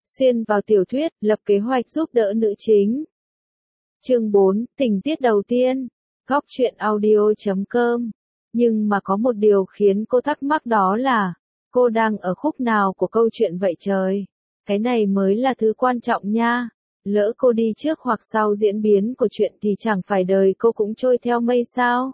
Xuyên vào tiểu thuyết, lập kế hoạch giúp đỡ nữ chính. Chương 4, tình tiết đầu tiên. Góc truyện audio.com. Nhưng mà có một điều khiến cô thắc mắc, đó là cô đang ở khúc nào của câu chuyện vậy trời? Cái này mới là thứ quan trọng nha. Lỡ cô đi trước hoặc sau diễn biến của chuyện thì chẳng phải đời cô cũng trôi theo mây sao?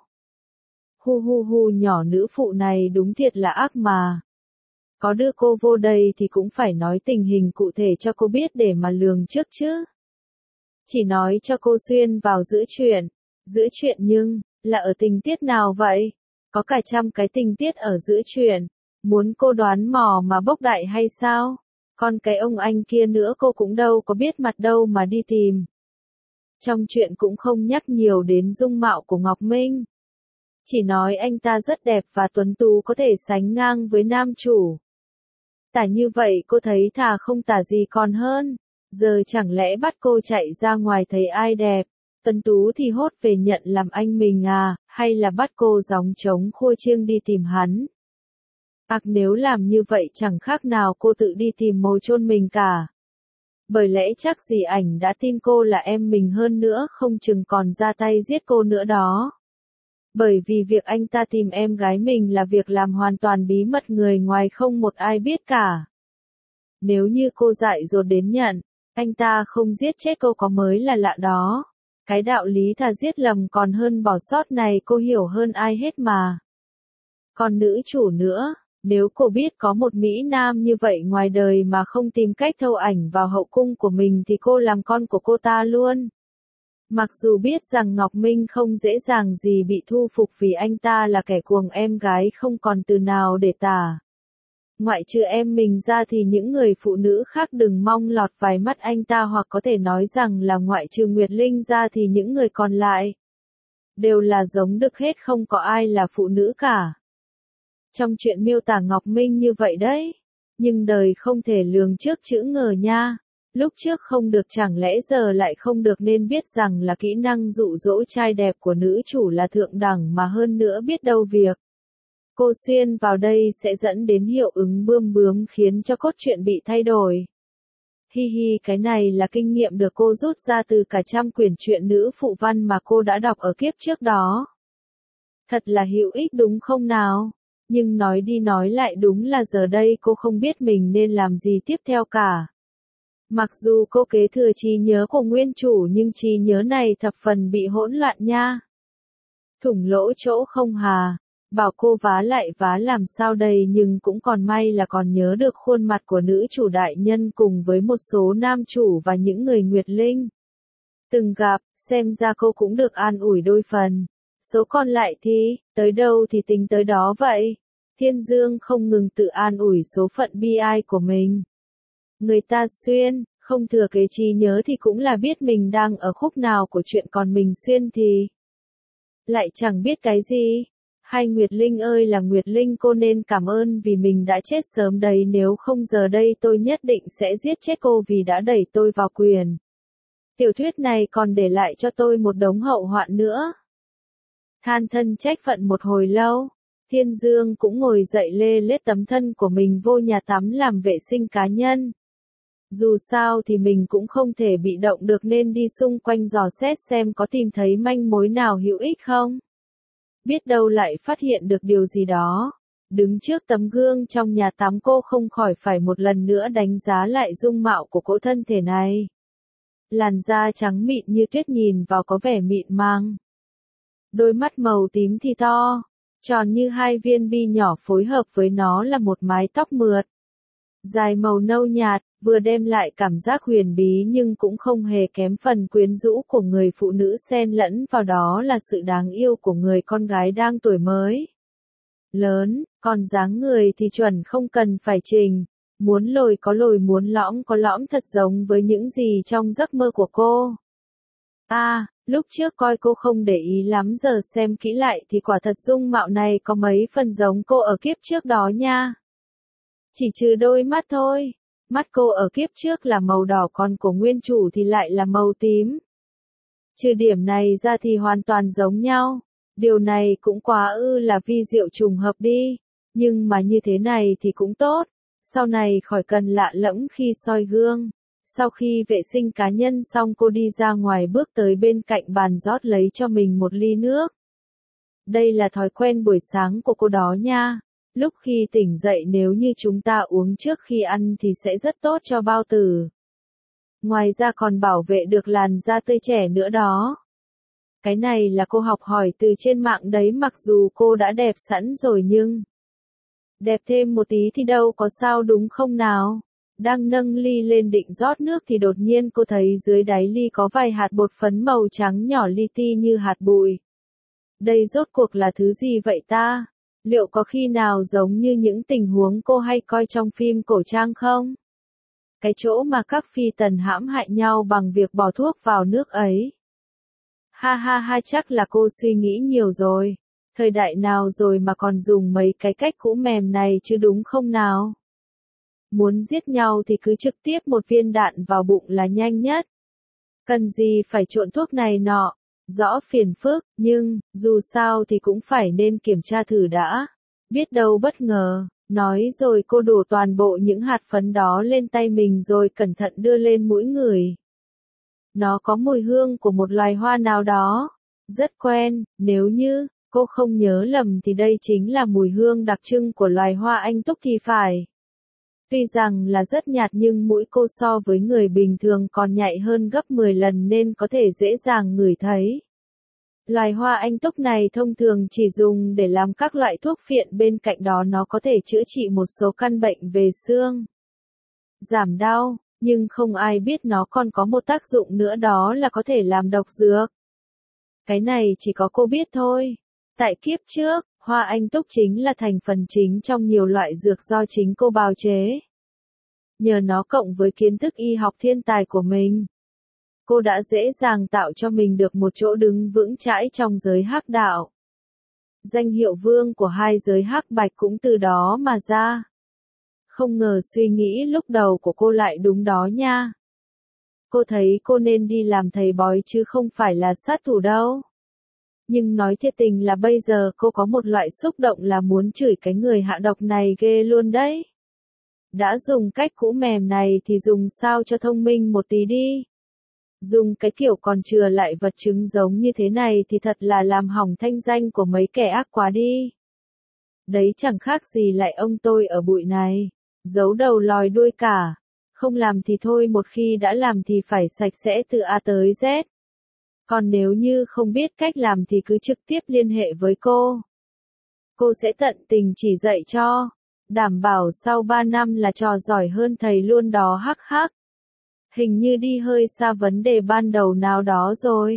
Hu hu hu, nhỏ nữ phụ này đúng thiệt là ác mà. Có đưa cô vô đây thì cũng phải nói tình hình cụ thể cho cô biết để mà lường trước chứ. Chỉ nói cho cô xuyên vào giữa chuyện nhưng, là ở tình tiết nào vậy? Có cả trăm cái tình tiết ở giữa chuyện. Muốn cô đoán mò mà bốc đại hay sao? Còn cái ông anh kia nữa cô cũng đâu có biết mặt đâu mà đi tìm. Trong chuyện cũng không nhắc nhiều đến dung mạo của Ngọc Minh. Chỉ nói anh ta rất đẹp và tuấn tú, có thể sánh ngang với nam chủ. Tả như vậy cô thấy thà không tả gì còn hơn. Giờ chẳng lẽ bắt cô chạy ra ngoài thấy ai đẹp, tuấn tú thì hốt về nhận làm anh mình à, hay là bắt cô gióng trống khua chiêng đi tìm hắn? Nếu làm như vậy chẳng khác nào cô tự đi tìm mồ chôn mình cả. Bởi lẽ chắc gì ảnh đã tin cô là em mình, hơn nữa không chừng còn ra tay giết cô nữa đó. Bởi vì việc anh ta tìm em gái mình là việc làm hoàn toàn bí mật, người ngoài không một ai biết cả. Nếu như cô dại dột đến nhận, anh ta không giết chết cô có mới là lạ đó. Cái đạo lý thà giết lầm còn hơn bỏ sót này cô hiểu hơn ai hết mà. Còn nữ chủ nữa, nếu cô biết có một Mỹ Nam như vậy ngoài đời mà không tìm cách thâu ảnh vào hậu cung của mình thì cô làm con của cô ta luôn. Mặc dù biết rằng Ngọc Minh không dễ dàng gì bị thu phục vì anh ta là kẻ cuồng em gái không còn từ nào để tả. Ngoại trừ em mình ra thì những người phụ nữ khác đừng mong lọt vài mắt anh ta, hoặc có thể nói rằng là ngoại trừ Nguyệt Linh ra thì những người còn lại đều là giống đực hết, không có ai là phụ nữ cả. Trong chuyện miêu tả Ngọc Minh như vậy đấy, nhưng đời không thể lường trước chữ ngờ nha. Lúc trước không được chẳng lẽ giờ lại không được, nên biết rằng là kỹ năng dụ dỗ trai đẹp của nữ chủ là thượng đẳng, mà hơn nữa biết đâu việc cô xuyên vào đây sẽ dẫn đến hiệu ứng bươm bướm khiến cho cốt truyện bị thay đổi. Hi hi, cái này là kinh nghiệm được cô rút ra từ cả trăm quyển truyện nữ phụ văn mà cô đã đọc ở kiếp trước đó. Thật là hữu ích đúng không nào? Nhưng nói đi nói lại đúng là giờ đây cô không biết mình nên làm gì tiếp theo cả. Mặc dù cô kế thừa trí nhớ của nguyên chủ nhưng trí nhớ này thập phần bị hỗn loạn nha. Thủng lỗ chỗ không hà. Bảo cô vá lại vá làm sao đây, nhưng cũng còn may là còn nhớ được khuôn mặt của nữ chủ đại nhân cùng với một số nam chủ và những người Nguyệt Linh từng gặp, xem ra cô cũng được an ủi đôi phần. Số còn lại thì, tới đâu thì tính tới đó vậy. Thiên Dương không ngừng tự an ủi số phận bi ai của mình. Người ta xuyên, không thừa kế trí nhớ thì cũng là biết mình đang ở khúc nào của chuyện, còn mình xuyên thì lại chẳng biết cái gì. Hai Nguyệt Linh ơi là Nguyệt Linh, cô nên cảm ơn vì mình đã chết sớm đấy, nếu không giờ đây tôi nhất định sẽ giết chết cô vì đã đẩy tôi vào quyền. Tiểu thuyết này còn để lại cho tôi một đống hậu hoạn nữa. Than thân trách phận một hồi lâu, Thiên Dương cũng ngồi dậy lê lết tấm thân của mình vô nhà tắm làm vệ sinh cá nhân. Dù sao thì mình cũng không thể bị động được nên đi xung quanh dò xét xem có tìm thấy manh mối nào hữu ích không. Biết đâu lại phát hiện được điều gì đó. Đứng trước tấm gương trong nhà tắm cô không khỏi phải một lần nữa đánh giá lại dung mạo của cỗ thân thể này. Làn da trắng mịn như tuyết nhìn vào có vẻ mịn màng. Đôi mắt màu tím thì to, tròn như hai viên bi nhỏ, phối hợp với nó là một mái tóc mượt dài màu nâu nhạt, vừa đem lại cảm giác huyền bí nhưng cũng không hề kém phần quyến rũ của người phụ nữ, xen lẫn vào đó là sự đáng yêu của người con gái đang tuổi mới lớn, còn dáng người thì chuẩn không cần phải trình, muốn lồi có lồi, muốn lõm có lõm, thật giống với những gì trong giấc mơ của cô. Lúc trước coi cô không để ý lắm, giờ xem kỹ lại thì quả thật dung mạo này có mấy phần giống cô ở kiếp trước đó nha. Chỉ trừ đôi mắt thôi. Mắt cô ở kiếp trước là màu đỏ, còn của nguyên chủ thì lại là màu tím. Trừ điểm này ra thì hoàn toàn giống nhau. Điều này cũng quá là vi diệu trùng hợp đi. Nhưng mà như thế này thì cũng tốt. Sau này khỏi cần lạ lẫm khi soi gương. Sau khi vệ sinh cá nhân xong cô đi ra ngoài bước tới bên cạnh bàn rót lấy cho mình một ly nước. Đây là thói quen buổi sáng của cô đó nha. Lúc khi tỉnh dậy nếu như chúng ta uống trước khi ăn thì sẽ rất tốt cho bao tử. Ngoài ra còn bảo vệ được làn da tươi trẻ nữa đó. Cái này là cô học hỏi từ trên mạng đấy, mặc dù cô đã đẹp sẵn rồi nhưng đẹp thêm một tí thì đâu có sao đúng không nào? Đang nâng ly lên định rót nước thì đột nhiên cô thấy dưới đáy ly có vài hạt bột phấn màu trắng nhỏ li ti như hạt bụi. Đây rốt cuộc là thứ gì vậy ta? Liệu có khi nào giống như những tình huống cô hay coi trong phim cổ trang không? Cái chỗ mà các phi tần hãm hại nhau bằng việc bỏ thuốc vào nước ấy. Ha ha ha, chắc là cô suy nghĩ nhiều rồi. Thời đại nào rồi mà còn dùng mấy cái cách cũ mềm này chứ đúng không nào? Muốn giết nhau thì cứ trực tiếp một viên đạn vào bụng là nhanh nhất. Cần gì phải trộn thuốc này nọ, rõ phiền phức, nhưng, dù sao thì cũng phải nên kiểm tra thử đã. Biết đâu bất ngờ, nói rồi cô đổ toàn bộ những hạt phấn đó lên tay mình rồi cẩn thận đưa lên mũi người. Nó có mùi hương của một loài hoa nào đó, rất quen, nếu như cô không nhớ lầm thì đây chính là mùi hương đặc trưng của loài hoa anh túc thì phải. Tuy rằng là rất nhạt nhưng mũi cô so với người bình thường còn nhạy hơn gấp 10 lần nên có thể dễ dàng ngửi thấy. Loài hoa anh túc này thông thường chỉ dùng để làm các loại thuốc phiện, bên cạnh đó nó có thể chữa trị một số căn bệnh về xương, giảm đau, nhưng không ai biết nó còn có một tác dụng nữa, đó là có thể làm độc dược. Cái này chỉ có cô biết thôi. Tại kiếp trước, hoa anh túc chính là thành phần chính trong nhiều loại dược do chính cô bào chế. Nhờ nó cộng với kiến thức y học thiên tài của mình, cô đã dễ dàng tạo cho mình được một chỗ đứng vững chãi trong giới hắc đạo. Danh hiệu vương của hai giới hắc bạch cũng từ đó mà ra. Không ngờ suy nghĩ lúc đầu của cô lại đúng đó nha. Cô thấy cô nên đi làm thầy bói chứ không phải là sát thủ đâu. Nhưng nói thiệt tình là bây giờ cô có một loại xúc động là muốn chửi cái người hạ độc này ghê luôn đấy. Đã dùng cách cũ mềm này thì dùng sao cho thông minh một tí đi. Dùng cái kiểu còn chừa lại vật chứng giống như thế này thì thật là làm hỏng thanh danh của mấy kẻ ác quá đi. Đấy chẳng khác gì lại ông tôi ở bụi này, giấu đầu lòi đuôi cả. Không làm thì thôi, một khi đã làm thì phải sạch sẽ từ A tới Z. Còn nếu như không biết cách làm thì cứ trực tiếp liên hệ với cô. Cô sẽ tận tình chỉ dạy cho. Đảm bảo sau 3 năm là trò giỏi hơn thầy luôn đó, hắc hắc. Hình như đi hơi xa vấn đề ban đầu nào đó rồi.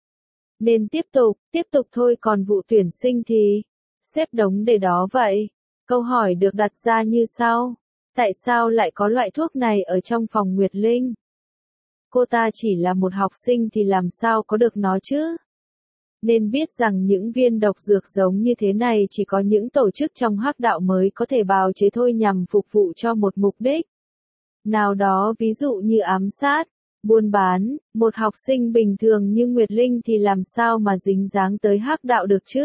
Nên tiếp tục thôi, còn vụ tuyển sinh thì xếp đống để đó vậy. Câu hỏi được đặt ra như sau. Tại sao lại có loại thuốc này ở trong phòng Nguyệt Linh? Cô ta chỉ là một học sinh thì làm sao có được nó chứ? Nên biết rằng những viên độc dược giống như thế này chỉ có những tổ chức trong hắc đạo mới có thể bào chế thôi, nhằm phục vụ cho một mục đích nào đó, ví dụ như ám sát, buôn bán. Một học sinh bình thường như Nguyệt Linh thì làm sao mà dính dáng tới hắc đạo được chứ?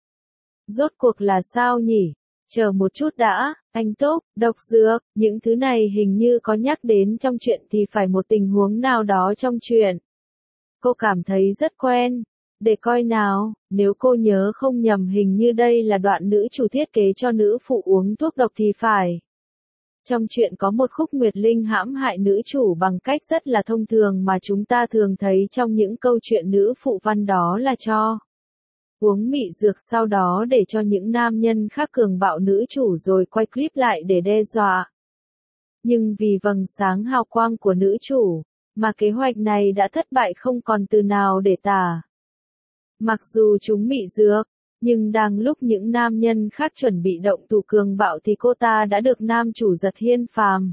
Rốt cuộc là sao nhỉ? Chờ một chút đã, anh Túc, độc dược, những thứ này hình như có nhắc đến trong truyện thì phải một tình huống nào đó trong truyện. Cô cảm thấy rất quen. Để coi nào, nếu cô nhớ không nhầm hình như đây là đoạn nữ chủ thiết kế cho nữ phụ uống thuốc độc thì phải. Trong truyện có một khúc Nguyệt Linh hãm hại nữ chủ bằng cách rất là thông thường mà chúng ta thường thấy trong những câu chuyện nữ phụ văn, đó là cho uống mị dược sau đó để cho những nam nhân khác cường bạo nữ chủ rồi quay clip lại để đe dọa. Nhưng vì vầng sáng hào quang của nữ chủ, mà kế hoạch này đã thất bại không còn từ nào để tả. Mặc dù chúng mị dược, nhưng đang lúc những nam nhân khác chuẩn bị động thủ cường bạo thì cô ta đã được nam chủ Giật Hiên Phàm,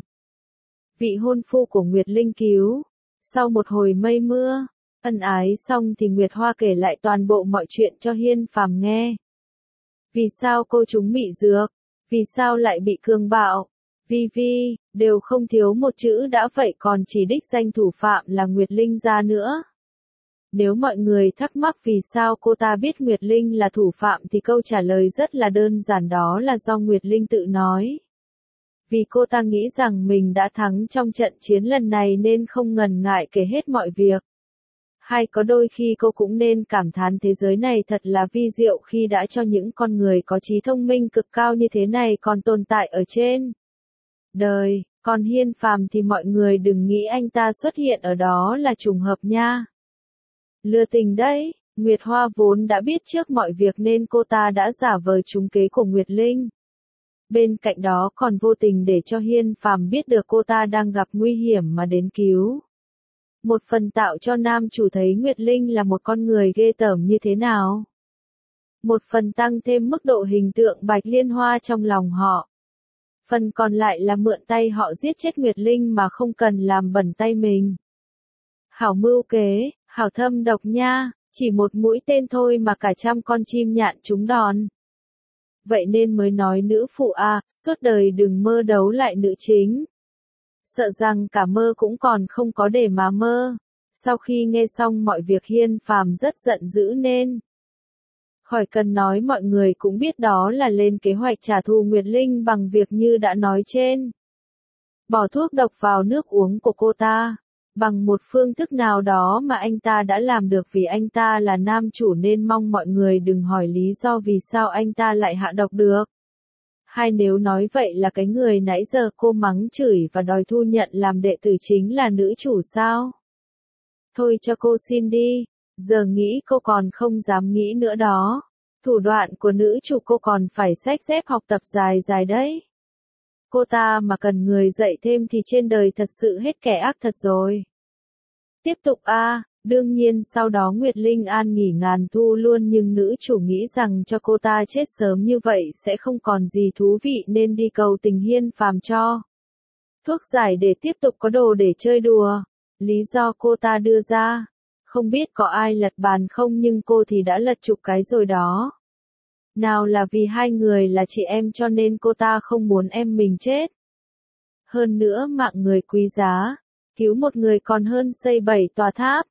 vị hôn phu của Nguyệt Linh cứu. Sau một hồi mây mưa ân ái xong thì Nguyệt Hoa kể lại toàn bộ mọi chuyện cho Hiên Phàm nghe. Vì sao cô trúng mị dược? Vì sao lại bị cường bạo? Vi đều không thiếu một chữ đã vậy còn chỉ đích danh thủ phạm là Nguyệt Linh ra nữa. Nếu mọi người thắc mắc vì sao cô ta biết Nguyệt Linh là thủ phạm thì câu trả lời rất là đơn giản, đó là do Nguyệt Linh tự nói. Vì cô ta nghĩ rằng mình đã thắng trong trận chiến lần này nên không ngần ngại kể hết mọi việc. Hay có đôi khi cô cũng nên cảm thán thế giới này thật là vi diệu khi đã cho những con người có trí thông minh cực cao như thế này còn tồn tại ở trên đời, còn Hiên Phàm thì mọi người đừng nghĩ anh ta xuất hiện ở đó là trùng hợp nha. Lừa tình đấy, Nguyệt Hoa vốn đã biết trước mọi việc nên cô ta đã giả vờ trúng kế của Nguyệt Linh. Bên cạnh đó còn vô tình để cho Hiên Phàm biết được cô ta đang gặp nguy hiểm mà đến cứu. Một phần tạo cho nam chủ thấy Nguyệt Linh là một con người ghê tởm như thế nào. Một phần tăng thêm mức độ hình tượng Bạch Liên Hoa trong lòng họ. Phần còn lại là mượn tay họ giết chết Nguyệt Linh mà không cần làm bẩn tay mình. Hảo mưu kế, hảo thâm độc nha, chỉ một mũi tên thôi mà cả trăm con chim nhạn trúng đòn. Vậy nên mới nói nữ phụ suốt đời đừng mơ đấu lại nữ chính. Sợ rằng cả mơ cũng còn không có để mà mơ. Sau khi nghe xong mọi việc Hiên Phàm rất giận dữ nên khỏi cần nói mọi người cũng biết đó là lên kế hoạch trả thù Nguyệt Linh bằng việc như đã nói trên. Bỏ thuốc độc vào nước uống của cô ta. Bằng một phương thức nào đó mà anh ta đã làm được vì anh ta là nam chủ nên mong mọi người đừng hỏi lý do vì sao anh ta lại hạ độc được. Hay nếu nói vậy là cái người nãy giờ cô mắng chửi và đòi thu nhận làm đệ tử chính là nữ chủ sao? Thôi cho cô xin đi, giờ nghĩ cô còn không dám nghĩ nữa đó. Thủ đoạn của nữ chủ cô còn phải xách xếp học tập dài dài đấy. Cô ta mà cần người dạy thêm thì trên đời thật sự hết kẻ ác thật rồi. Tiếp tục đương nhiên sau đó Nguyệt Linh an nghỉ ngàn thu luôn nhưng nữ chủ nghĩ rằng cho cô ta chết sớm như vậy sẽ không còn gì thú vị nên đi cầu tình Hiên Phàm cho thuốc giải để tiếp tục có đồ để chơi đùa. Lý do cô ta đưa ra, không biết có ai lật bàn không nhưng cô thì đã lật chục cái rồi đó. Nào là vì hai người là chị em cho nên cô ta không muốn em mình chết. Hơn nữa mạng người quý giá, cứu một người còn hơn xây 7 tòa tháp.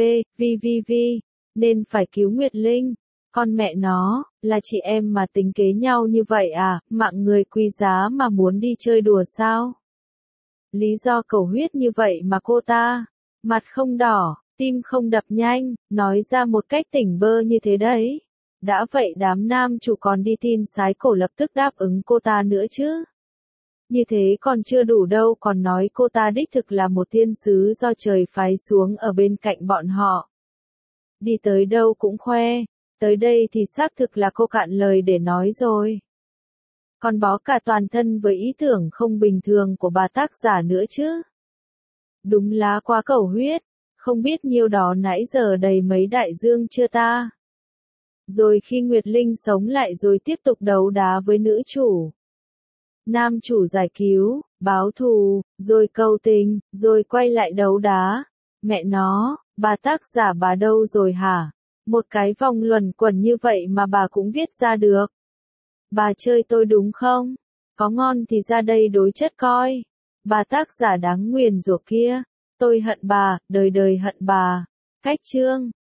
Nên phải cứu Nguyệt Linh. Con mẹ nó, là chị em mà tính kế nhau như vậy mạng người quý giá mà muốn đi chơi đùa sao? Lý do cầu huyết như vậy mà cô ta, mặt không đỏ, tim không đập nhanh, nói ra một cách tỉnh bơ như thế đấy. Đã vậy đám nam chủ còn đi tin sái cổ lập tức đáp ứng cô ta nữa chứ. Như thế còn chưa đủ đâu còn nói cô ta đích thực là một thiên sứ do trời phái xuống ở bên cạnh bọn họ. Đi tới đâu cũng khoe, tới đây thì xác thực là cô cạn lời để nói rồi. Còn bó cả toàn thân với ý tưởng không bình thường của bà tác giả nữa chứ. Đúng là quá cầu huyết, không biết nhiêu đó nãy giờ đầy mấy đại dương chưa ta. Rồi khi Nguyệt Linh sống lại rồi tiếp tục đấu đá với nữ chủ. Nam chủ giải cứu, báo thù, rồi cầu tình, rồi quay lại đấu đá. Mẹ nó, bà tác giả bà đâu rồi hả? Một cái vòng luẩn quẩn như vậy mà bà cũng viết ra được. Bà chơi tôi đúng không? Có ngon thì ra đây đối chất coi. Bà tác giả đáng nguyền rủa kia. Tôi hận bà, đời đời hận bà. Cách chương